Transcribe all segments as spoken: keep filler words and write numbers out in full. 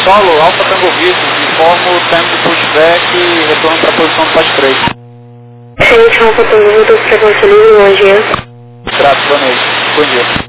Solo, Alfa Tango Vitor, informo o tempo de pushback e retorno para a posição do P A S três. Gente, Alfa Tango Vitor, frequência livre, bom dia. Trato, boa noite. Bom dia.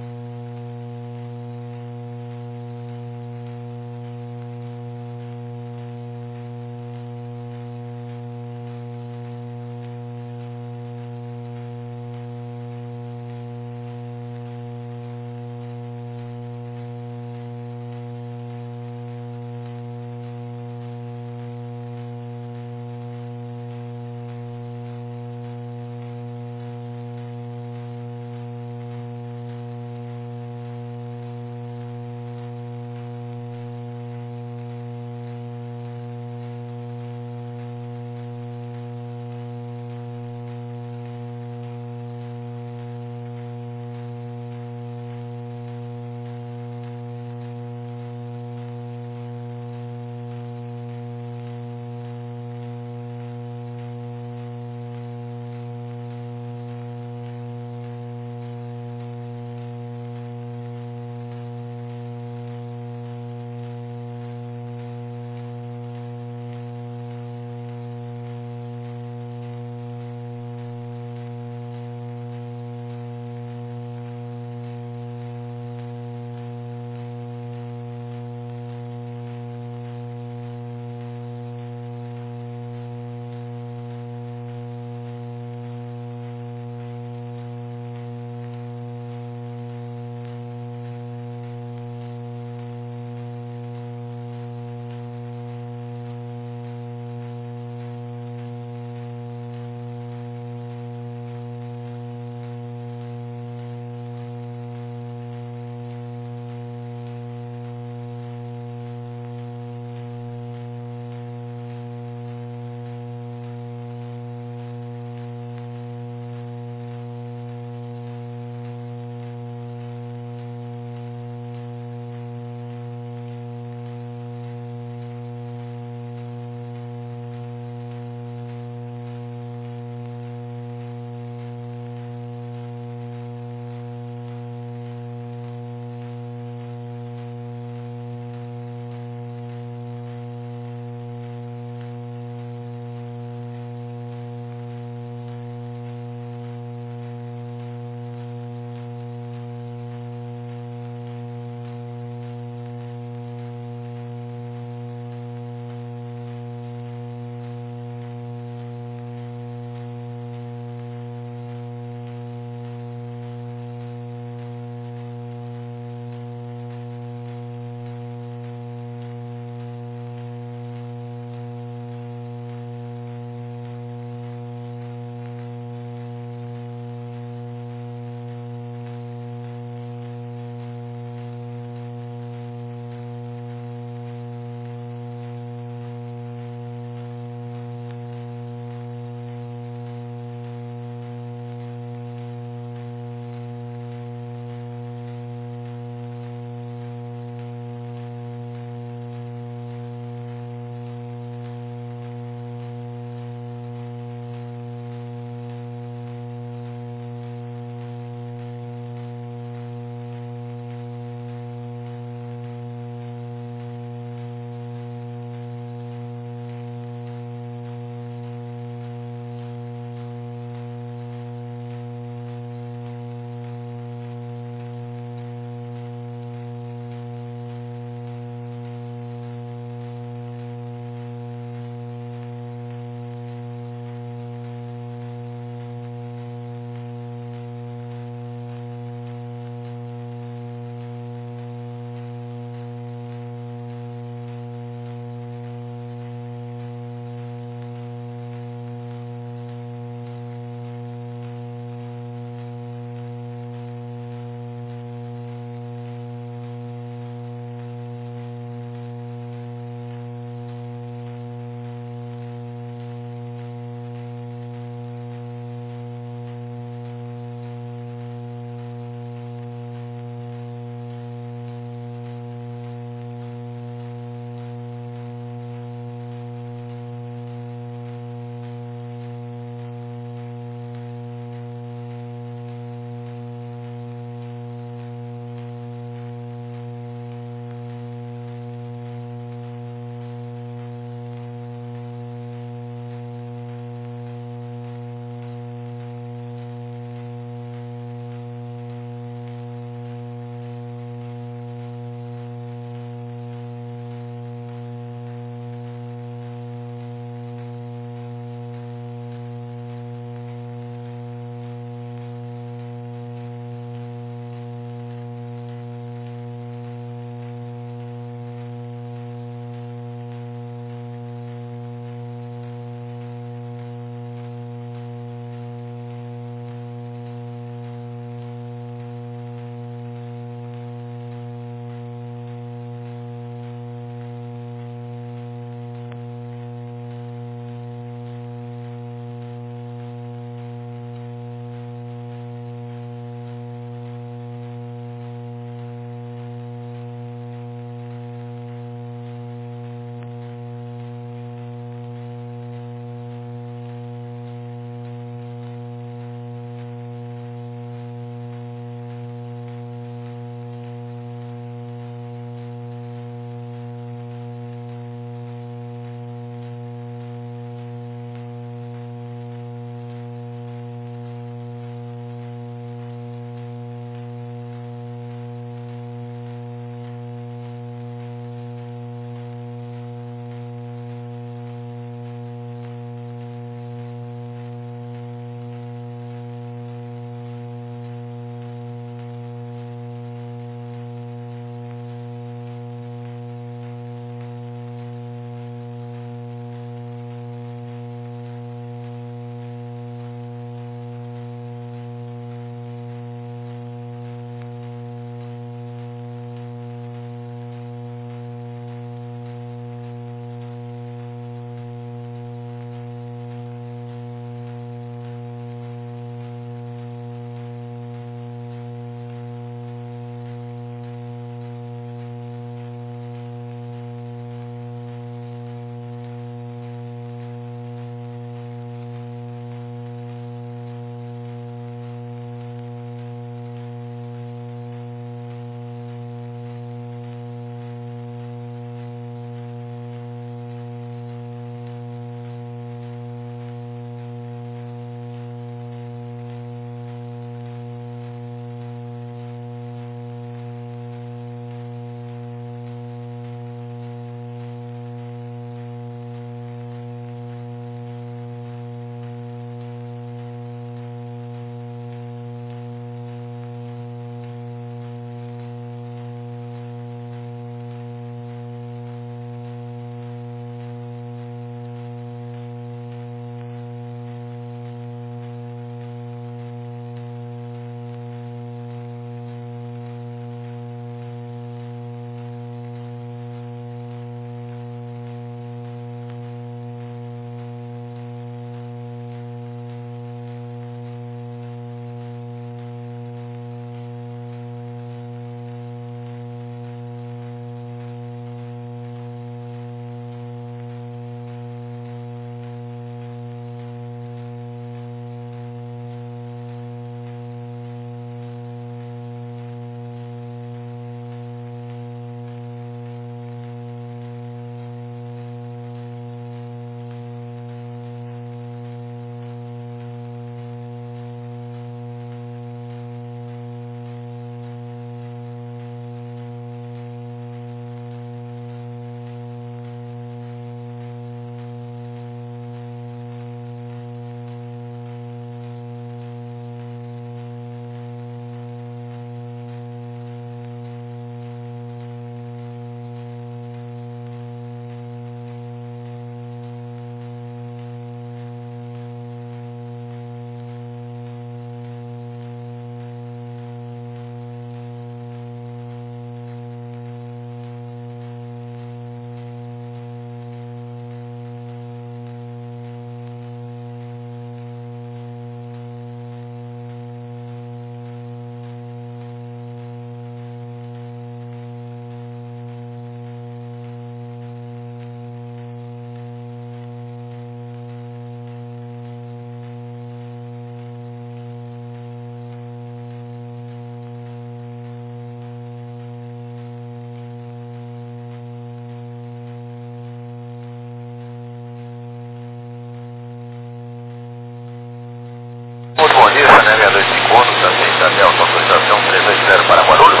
ônus da seis Delta, autorização trezentos e vinte para Guarulhos.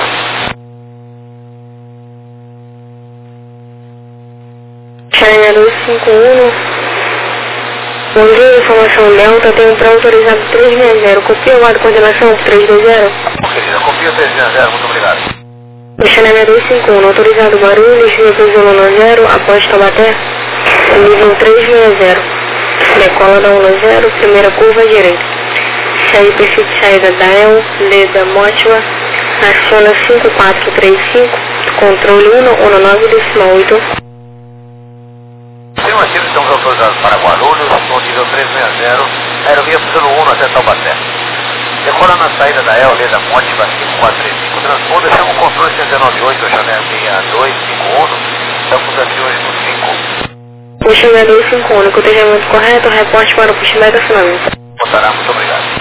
China dois cinco um. Bom dia, informação Delta, tem um pré-autorizado trezentos e vinte. Copia o guarda coordenação trezentos e vinte. Querida, copia trezentos e vinte, muito obrigado. China dois cinco um, autorizado Guarulhos, nível zero, após Taubaté, nível trezentos e vinte. Decola da um zero, primeira curva à direita. Saída perfil de saída da E L, Leda Mótima, aciona cinco quatro três cinco, controle um um nove oito. Senhor, aqui estamos autorizados para Guarulhos, no nível trezentos e vinte, aerovia pelo um até Taubaté. Decola na saída da E L, Leda Mótima, cinco quatro três cinco, transponder, chama o controle cento e noventa e oito, janela seis dois cinco um, estamos aqui hoje no cinco. Puxa dois cinco um, cotejamento correto, reporte para o puxamento e acionamento. Botará, muito obrigado.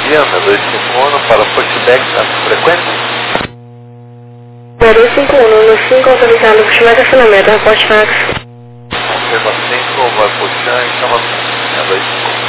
dia, meu dois cinco um para pushback na frequência. Meu dois cinco um, no cinco autorizado, pushback acionamento, reporte fax. Confirma cinco, vai puxar e chama minha dois cinco um.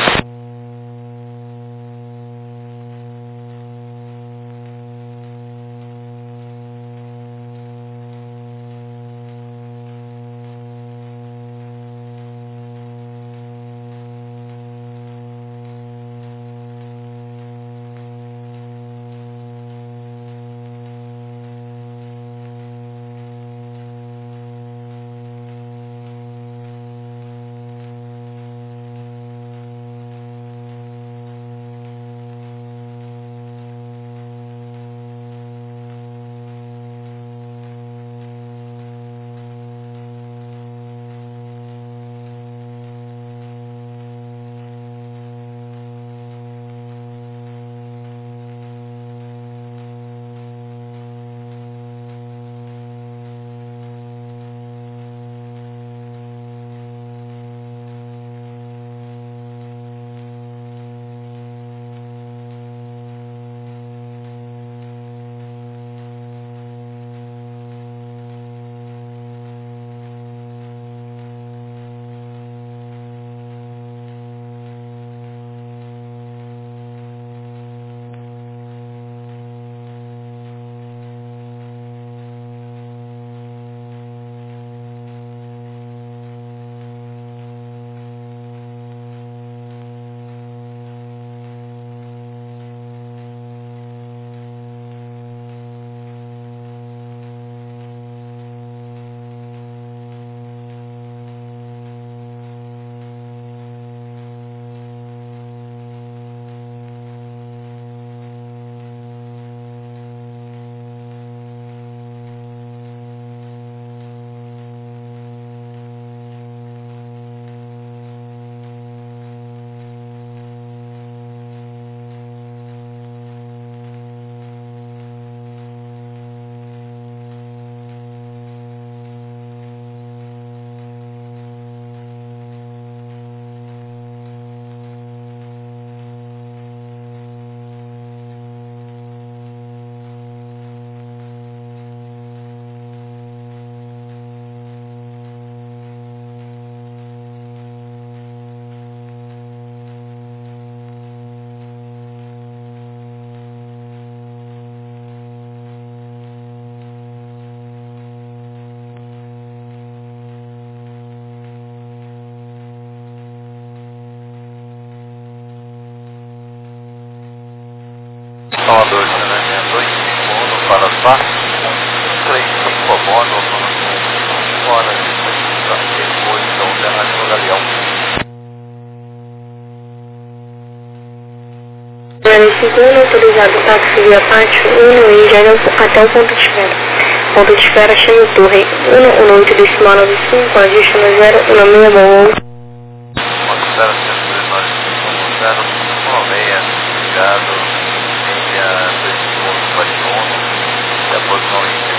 Salvador, né? dois cinco um para Sá, três cinco abono, fora de depois da alternativa Galeão. dois cinco um, autorizado táxi via pátio um e Gênero até o ponto de espera. Ponto de espera, chama Torre um um oito decimal nove cinco, ajuste no zero, um seis bom. Considera sempre nós cinco zero, um seis, ligado. dois cinco um, pode um, e a posição índia.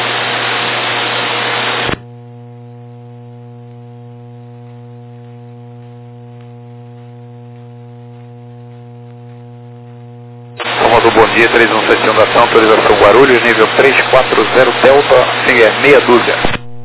Comando, bom dia, três um sete um da ação, autorização Guarulhos, nível três quatro zero Delta, sim, é meia dúzia.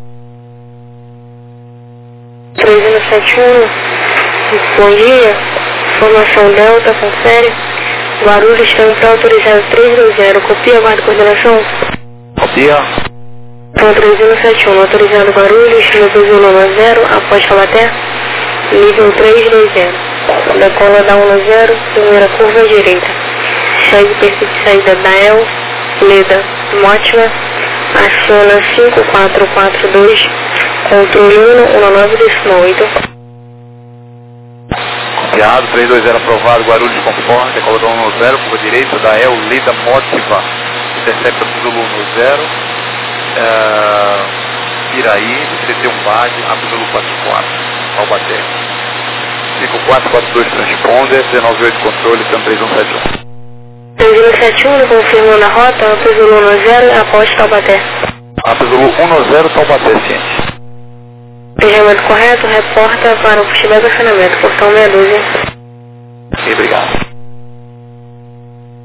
três um sete um, bom dia, formação Delta, confere. Guarulhos tem para autorizado três dois zero, copia, guarda coordenação. Copia. Então três um sete um, autorizado Guarulhos, nível um zero, após Taubaté, nível três dois zero. Decola da um zero, primeira curva à direita. Segue perfil de saída da E L, Leda, Mótima, aciona cinco quatro quatro dois, controle um um nove decimal oito. Copiado, três dois zero aprovado, Guarulhos conforme, decola da um zero, curva direita da E L, Leda, Mótima, intercepta Zulu um zero, uh, Iraí, C T um Bag, Absoluto quatro quatro, Taubaté. cinco quatro quatro dois transponder, dezenove oito controle, T A M três um sete um. três um sete um, confirmando a rota, Absoluto um zero, após Taubaté. Absoluto um zero, Taubaté, ciente. Pejamento correto, reporta para o pushback acionamento, portão meia dúzia. Ok, obrigado.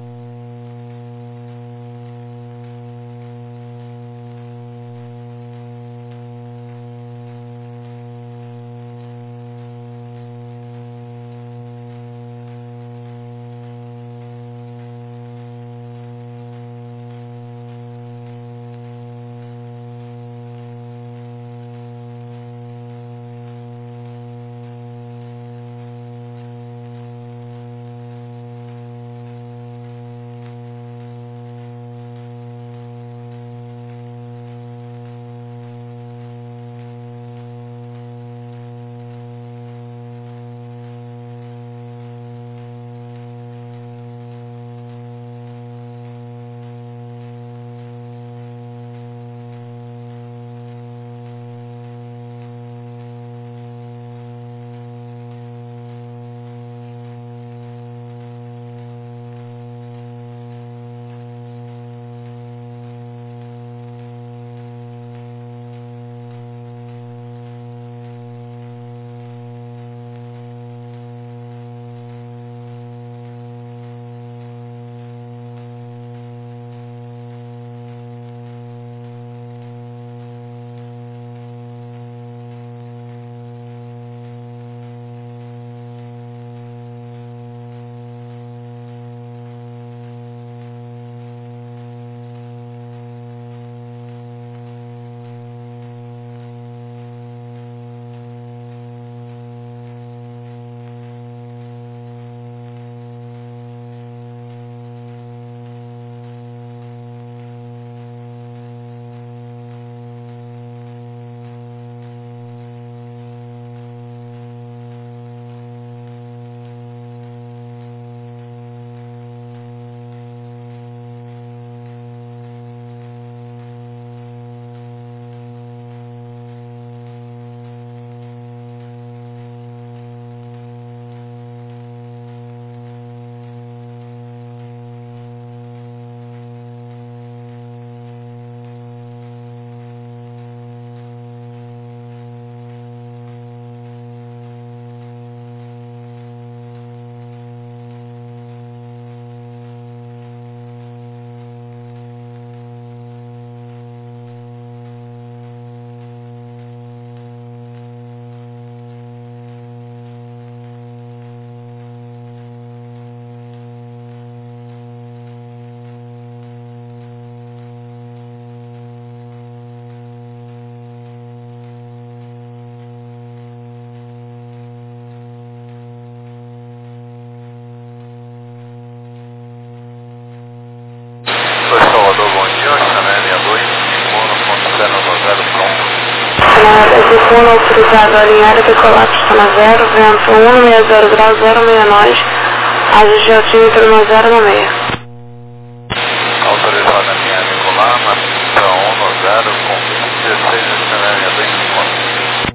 Secundo autorizado a alinhar e decolar pista zero, vento um seis zero grau zero seis nove, ajuste altímetro no zero no meio. Autorizado a alinhar e decolar na pista um no zero com dezesseis aceleramento em segundo.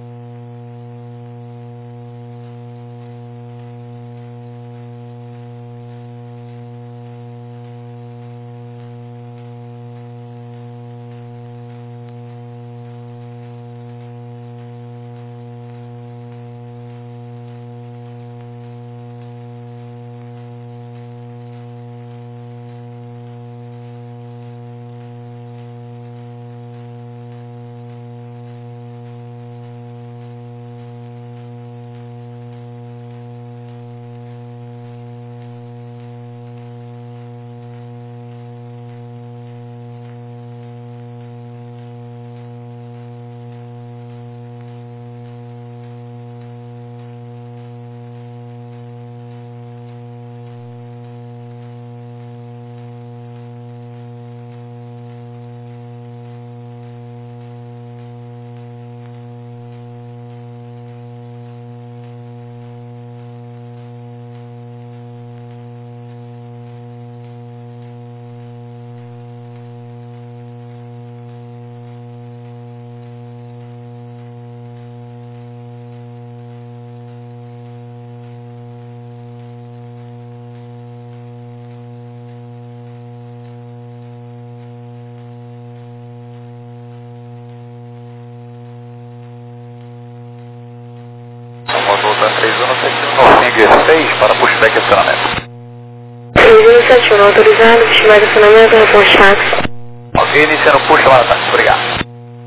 Motor da três um sete um no Finger seis para pushback e acionamento. três um sete um autorizado, pushback e acionamento no ponte táxi. Ok, iniciando push lá, tá? Obrigado.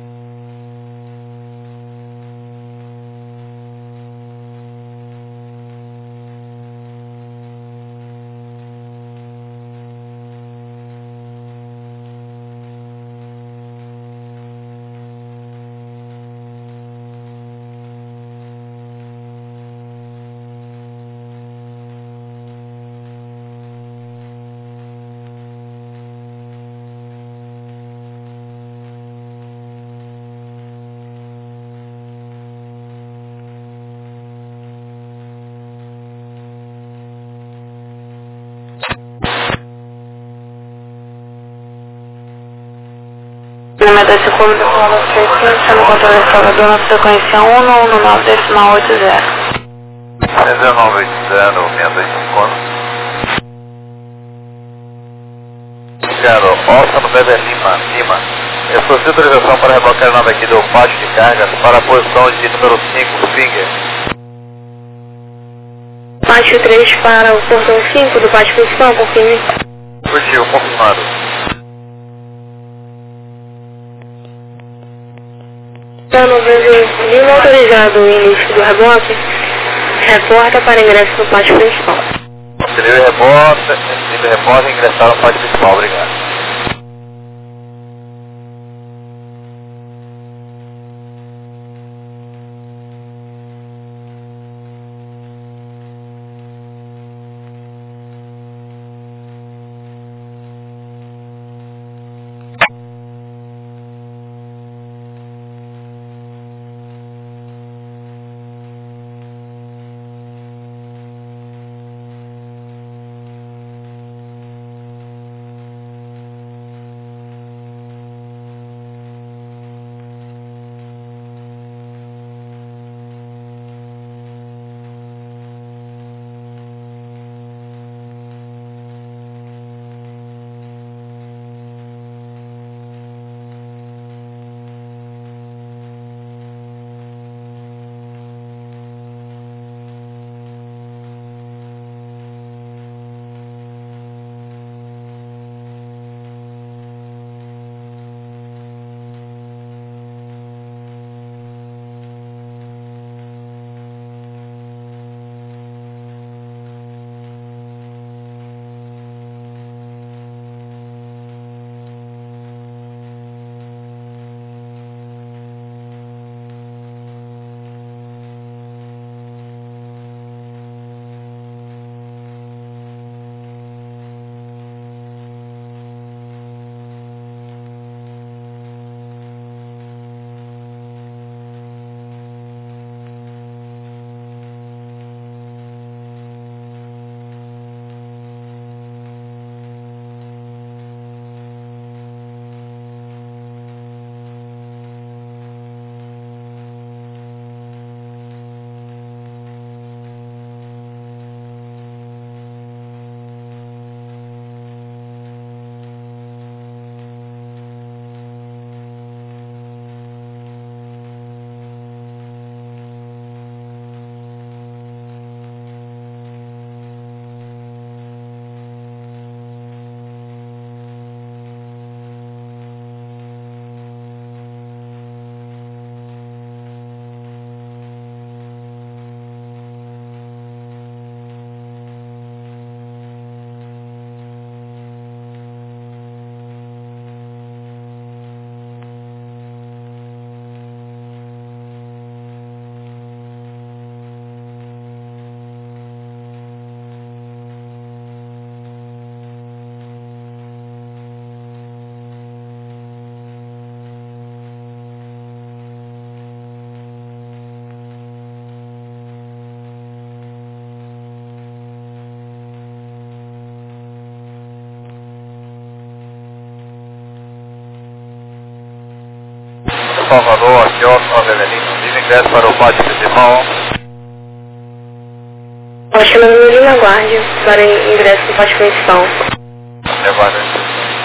Número da Secundo do Paulo três cinco, sendo controle de Salvador na frequência um um nove decimal oito zero. dezenove oitenta, seis dois cinco. Quero, Oscar no Bever Lima, Lima. Eu solicito autorização para reblocar a nave aqui do pátio de cargas para a posição de número cinco, Finger. Pátio três para o portão cinco do pátio principal, confirme. Positivo, confirmado. Plano Lima autorizado o início do reboque, reporta para ingresso no pátio principal. Livre reporta, livre reporta e ingressar no pátio principal, obrigado. Salvador, aqui Oscar Avelino, livre ingresso para o pátio principal. Oscar Avelino, aguarde para ingresso no pátio principal. Aguarde.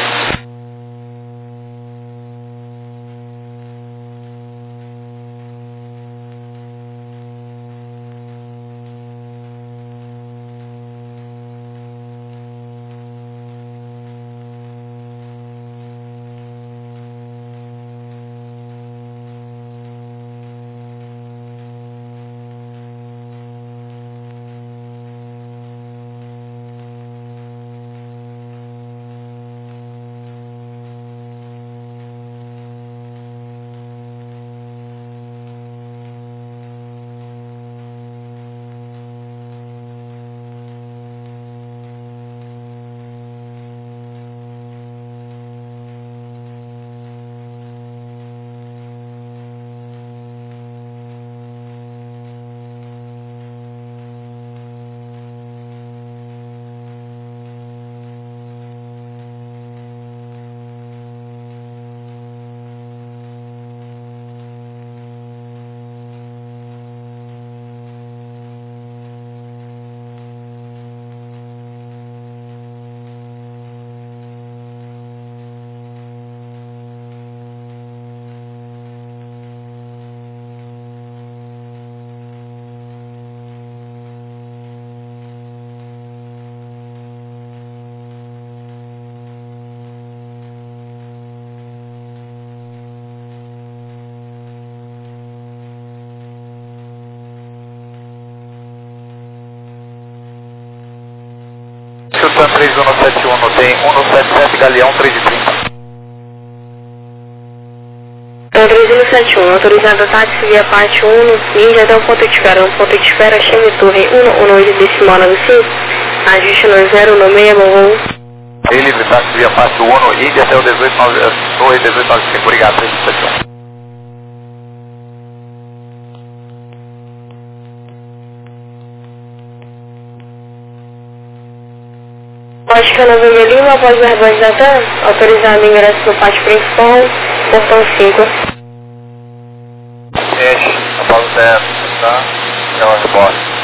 Sultan três um sete um, tem um sete sete Galeão três e trinta. três um sete um, autorizado táxi via parte um, Ninja até o ponto de espera, no ponto de espera, Chame Torre um um oito decimal nove cinco, ajuste no zero no seis, bom. Ele livre táxi via parte um, ide até o dezoito nove cinco, obrigado, três um sete um. Oscar Nova Lima, após verbas da T A M, autorizado ingresso no pátio principal, portão cinco. Enche, após o zero, tá? É uma resposta.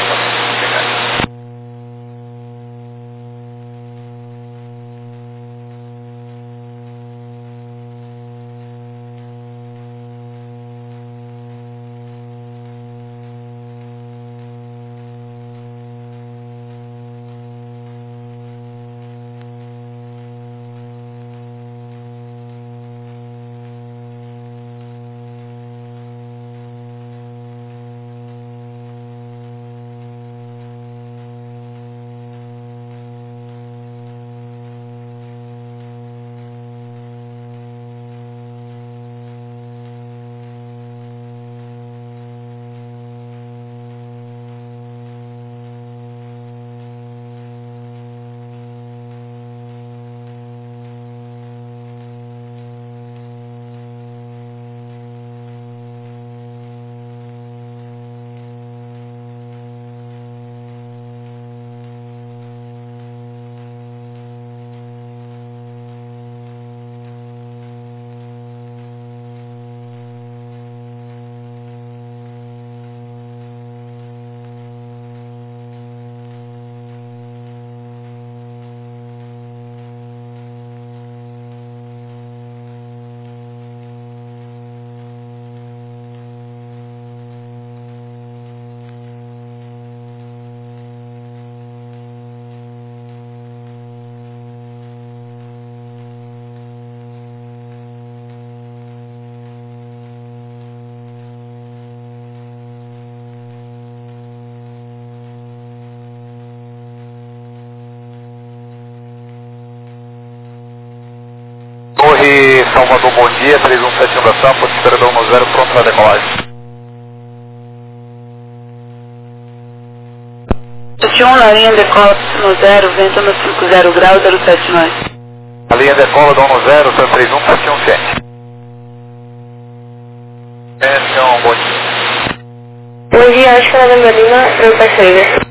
Torre Salvador, bom dia, três um sete um da S A M, ponto de espera da um zero, pronto para decolagem. sete um, na linha decola no zero, vento no cinquenta graus, zero sete nove. A linha decola da um zero, três um sete um sete. Então, bom dia. Bom dia, Oscar Nova Lima, eu percebo.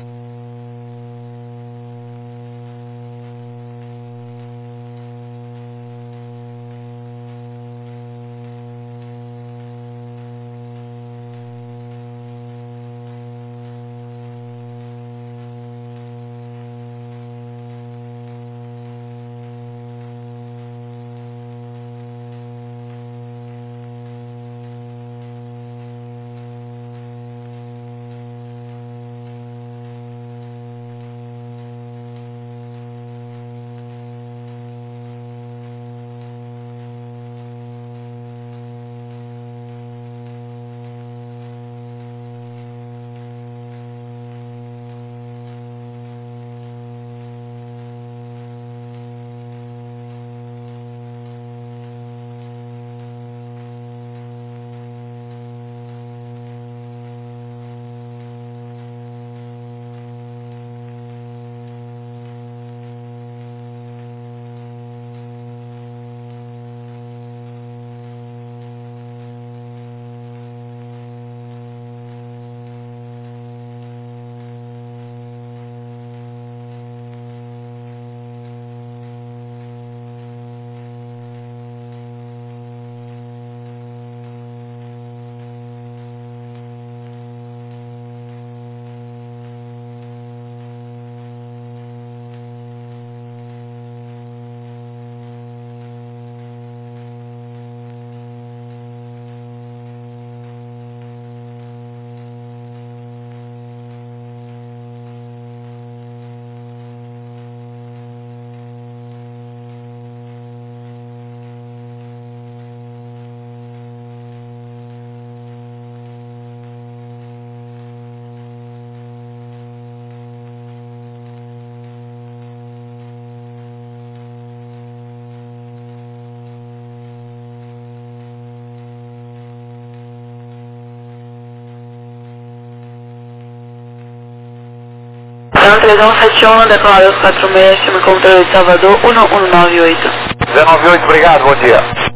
Leão três um sete um, decolador quatro seis, chama controle de Salvador, um um nove oito. zero nove oito, obrigado, bom dia.